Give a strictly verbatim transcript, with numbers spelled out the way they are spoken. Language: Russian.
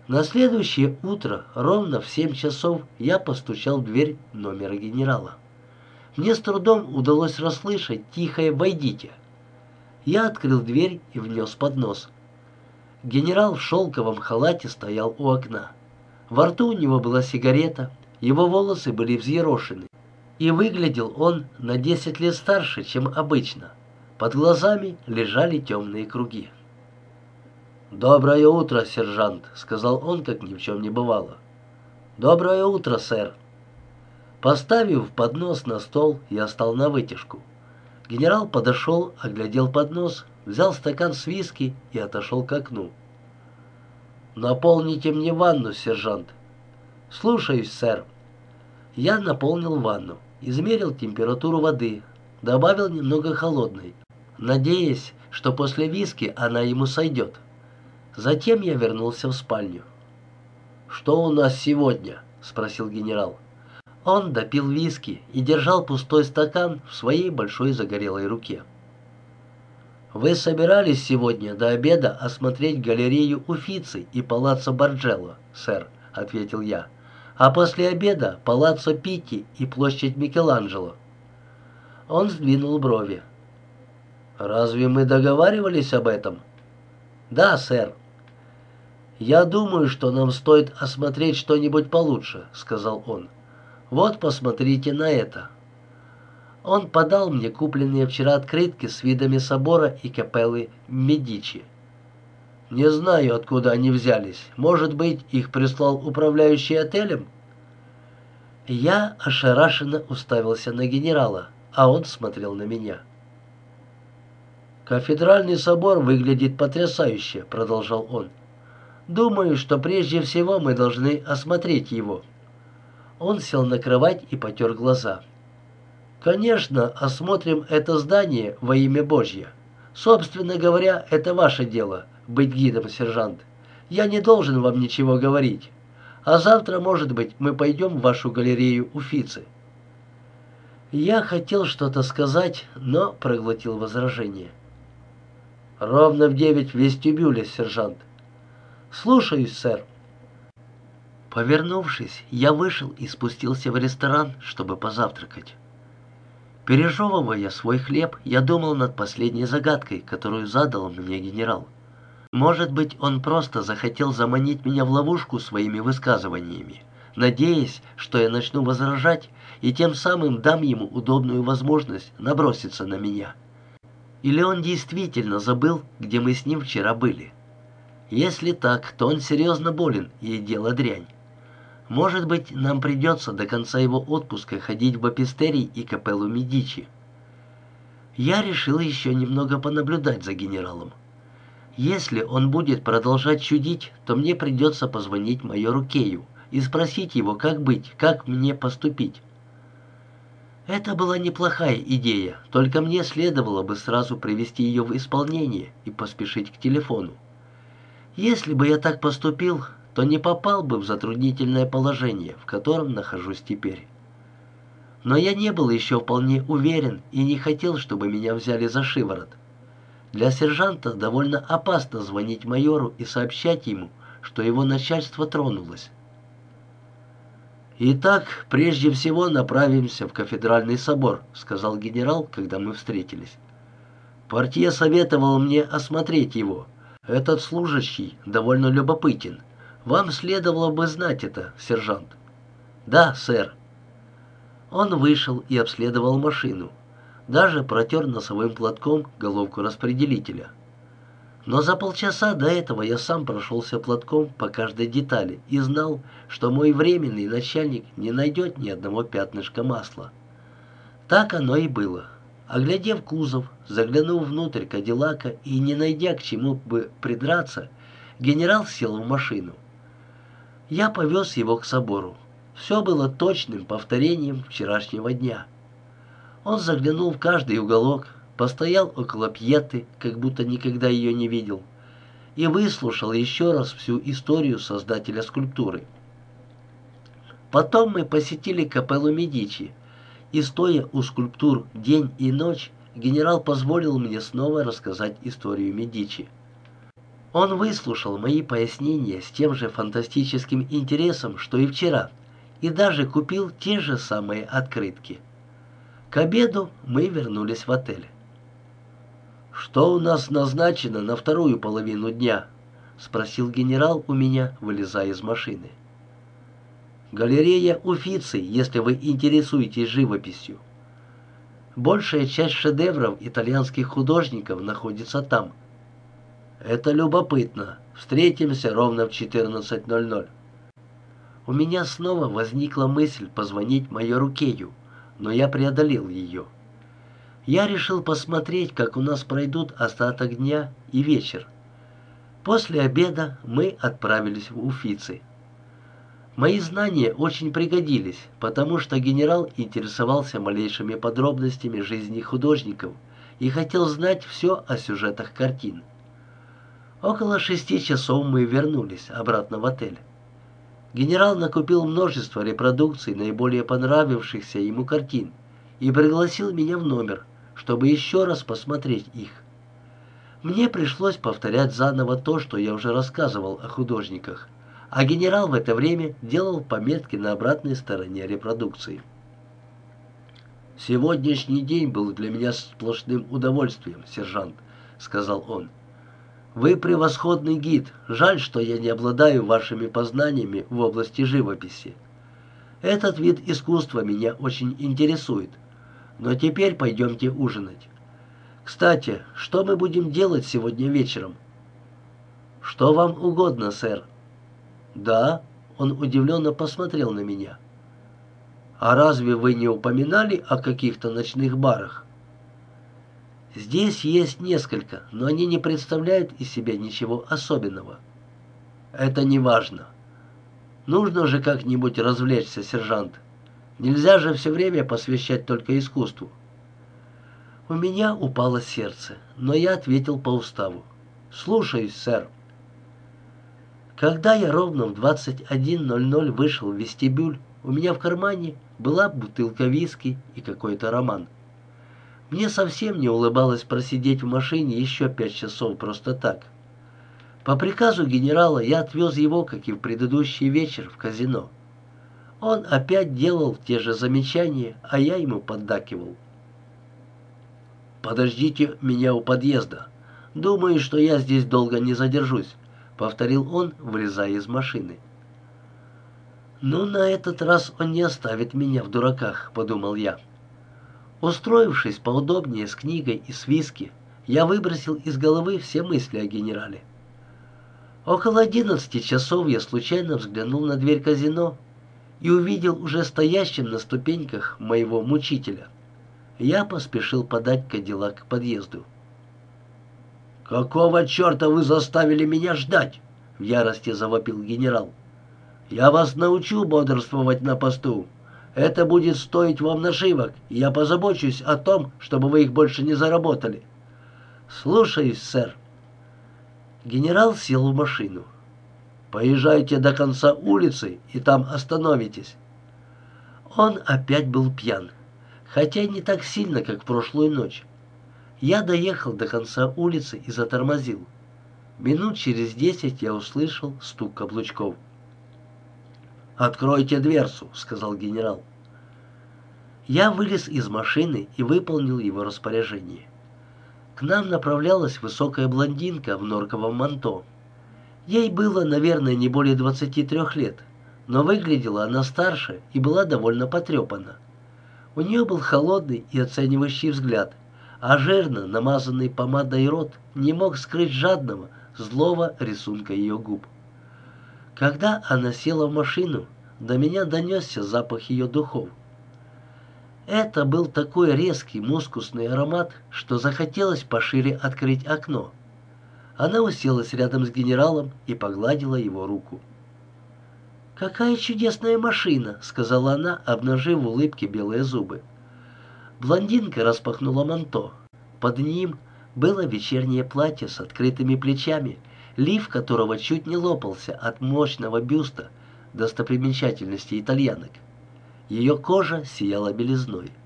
На следующее утро, ровно в семь часов, я постучал в дверь номера генерала. Мне с трудом удалось расслышать тихое «Войдите». Я открыл дверь и внес поднос. Генерал в шелковом халате стоял у окна. Во рту у него была сигарета, его волосы были взъерошены, и выглядел он на десять лет старше, чем обычно. Под глазами лежали темные круги. «Доброе утро, сержант», — сказал он, как ни в чем не бывало. «Доброе утро, сэр». Поставив поднос на стол, я стал навытяжку. Генерал подошел, оглядел поднос, взял стакан с виски и отошел к окну. «Наполните мне ванну, сержант». «Слушаюсь, сэр». Я наполнил ванну, измерил температуру воды, добавил немного холодной, надеясь, что после виски она ему сойдет. Затем я вернулся в спальню. «Что у нас сегодня?» — спросил генерал. Он допил виски и держал пустой стакан в своей большой загорелой руке. «Вы собирались сегодня до обеда осмотреть галерею Уффици и палаццо Барджелло, сэр», — ответил я. «А после обеда палаццо Питти и площадь Микеланджело». Он сдвинул брови. «Разве мы договаривались об этом?» «Да, сэр». «Я думаю, что нам стоит осмотреть что-нибудь получше», — сказал он. «Вот посмотрите на это». Он подал мне купленные вчера открытки с видами собора и капеллы Медичи. Не знаю, откуда они взялись. Может быть, их прислал управляющий отелем? Я ошарашенно уставился на генерала, а он смотрел на меня. «Кафедральный собор выглядит потрясающе», — продолжал он. «Думаю, что прежде всего мы должны осмотреть его». Он сел на кровать и потер глаза. «Конечно, осмотрим это здание во имя Божье. Собственно говоря, это ваше дело — быть гидом, сержант. Я не должен вам ничего говорить. А завтра, может быть, мы пойдем в вашу галерею Уффици». Я хотел что-то сказать, но проглотил возражение. «Ровно в девять в вестибюле, сержант». «Слушаюсь, сэр». Повернувшись, я вышел и спустился в ресторан, чтобы позавтракать. Пережевывая свой хлеб, я думал над последней загадкой, которую задал мне генерал. Может быть, он просто захотел заманить меня в ловушку своими высказываниями, надеясь, что я начну возражать и тем самым дам ему удобную возможность наброситься на меня. Или он действительно забыл, где мы с ним вчера были? Если так, то он серьезно болен и дело дрянь. Может быть, нам придется до конца его отпуска ходить в бапистерий и капеллу Медичи. Я решил еще немного понаблюдать за генералом. Если он будет продолжать чудить, то мне придется позвонить майору Кею и спросить его, как быть, как мне поступить. Это была неплохая идея, только мне следовало бы сразу привести ее в исполнение и поспешить к телефону. Если бы я так поступил, то не попал бы в затруднительное положение, в котором нахожусь теперь. Но я не был еще вполне уверен и не хотел, чтобы меня взяли за шиворот. Для сержанта довольно опасно звонить майору и сообщать ему, что его начальство тронулось. «Итак, прежде всего направимся в кафедральный собор», — сказал генерал, когда мы встретились. «Портье советовал мне осмотреть его. Этот служащий довольно любопытен. Вам следовало бы знать это, сержант». «Да, сэр». Он вышел и обследовал машину. Даже протер носовым платком головку распределителя. Но за полчаса до этого я сам прошелся платком по каждой детали и знал, что мой временный начальник не найдет ни одного пятнышка масла. Так оно и было. Оглядев кузов, заглянув внутрь Кадиллака и не найдя к чему бы придраться, генерал сел в машину. Я повез его к собору. Все было точным повторением вчерашнего дня. Он заглянул в каждый уголок, постоял около Пьеты, как будто никогда ее не видел, и выслушал еще раз всю историю создателя скульптуры. Потом мы посетили капеллу Медичи, и, стоя у скульптур день и ночь, генерал позволил мне снова рассказать историю Медичи. Он выслушал мои пояснения с тем же фантастическим интересом, что и вчера, и даже купил те же самые открытки. К обеду мы вернулись в отель. «Что у нас назначено на вторую половину дня?» — спросил генерал у меня, вылезая из машины. «Галерея Уффици, если вы интересуетесь живописью. Большая часть шедевров итальянских художников находится там». «Это любопытно. Встретимся ровно в четырнадцать ноль ноль». У меня снова возникла мысль позвонить майору Кею, но я преодолел ее. Я решил посмотреть, как у нас пройдут остаток дня и вечер. После обеда мы отправились в Уффици. Мои знания очень пригодились, потому что генерал интересовался малейшими подробностями жизни художников и хотел знать все о сюжетах картин. Около шести часов мы вернулись обратно в отель. Генерал накупил множество репродукций наиболее понравившихся ему картин и пригласил меня в номер, чтобы еще раз посмотреть их. Мне пришлось повторять заново то, что я уже рассказывал о художниках, а генерал в это время делал пометки на обратной стороне репродукции. «Сегодняшний день был для меня сплошным удовольствием, сержант», — сказал он. «Вы превосходный гид. Жаль, что я не обладаю вашими познаниями в области живописи. Этот вид искусства меня очень интересует. Но теперь пойдемте ужинать. Кстати, что мы будем делать сегодня вечером?» «Что вам угодно, сэр». «Да?» — он удивленно посмотрел на меня. «А разве вы не упоминали о каких-то ночных барах?» «Здесь есть несколько, но они не представляют из себя ничего особенного». «Это не важно. Нужно же как-нибудь развлечься, сержант. Нельзя же все время посвящать только искусству». У меня упало сердце, но я ответил по уставу. «Слушаюсь, сэр». Когда я ровно в двадцать один ноль ноль вышел в вестибюль, у меня в кармане была бутылка виски и какой-то роман. Мне совсем не улыбалось просидеть в машине еще пять часов просто так. По приказу генерала я отвез его, как и в предыдущий вечер, в казино. Он опять делал те же замечания, а я ему поддакивал. «Подождите меня у подъезда. Думаю, что я здесь долго не задержусь», — повторил он, вылезая из машины. «Ну, на этот раз он не оставит меня в дураках», — подумал я. Устроившись поудобнее с книгой и с виски, я выбросил из головы все мысли о генерале. Около одиннадцати часов я случайно взглянул на дверь казино и увидел уже стоящим на ступеньках моего мучителя. Я поспешил подать Кадиллак к подъезду. «Какого черта вы заставили меня ждать?» — в ярости завопил генерал. «Я вас научу бодрствовать на посту. Это будет стоить вам нашивок, и я позабочусь о том, чтобы вы их больше не заработали». «Слушаюсь, сэр». Генерал сел в машину. «Поезжайте до конца улицы, и там остановитесь». Он опять был пьян, хотя не так сильно, как в прошлую ночь. Я доехал до конца улицы и затормозил. Минут через десять я услышал стук каблучков. «Откройте дверцу», — сказал генерал. Я вылез из машины и выполнил его распоряжение. К нам направлялась высокая блондинка в норковом манто. Ей было, наверное, не более двадцати трех лет, но выглядела она старше и была довольно потрепана. У нее был холодный и оценивающий взгляд, а жирно намазанный помадой рот не мог скрыть жадного, злого рисунка ее губ. Когда она села в машину, до меня донесся запах ее духов. Это был такой резкий мускусный аромат, что захотелось пошире открыть окно. Она уселась рядом с генералом и погладила его руку. «Какая чудесная машина!» — сказала она, обнажив в улыбке белые зубы. Блондинка распахнула манто. Под ним было вечернее платье с открытыми плечами, лиф которого чуть не лопался от мощного бюста, достопримечательности итальянок. Ее кожа сияла белизной.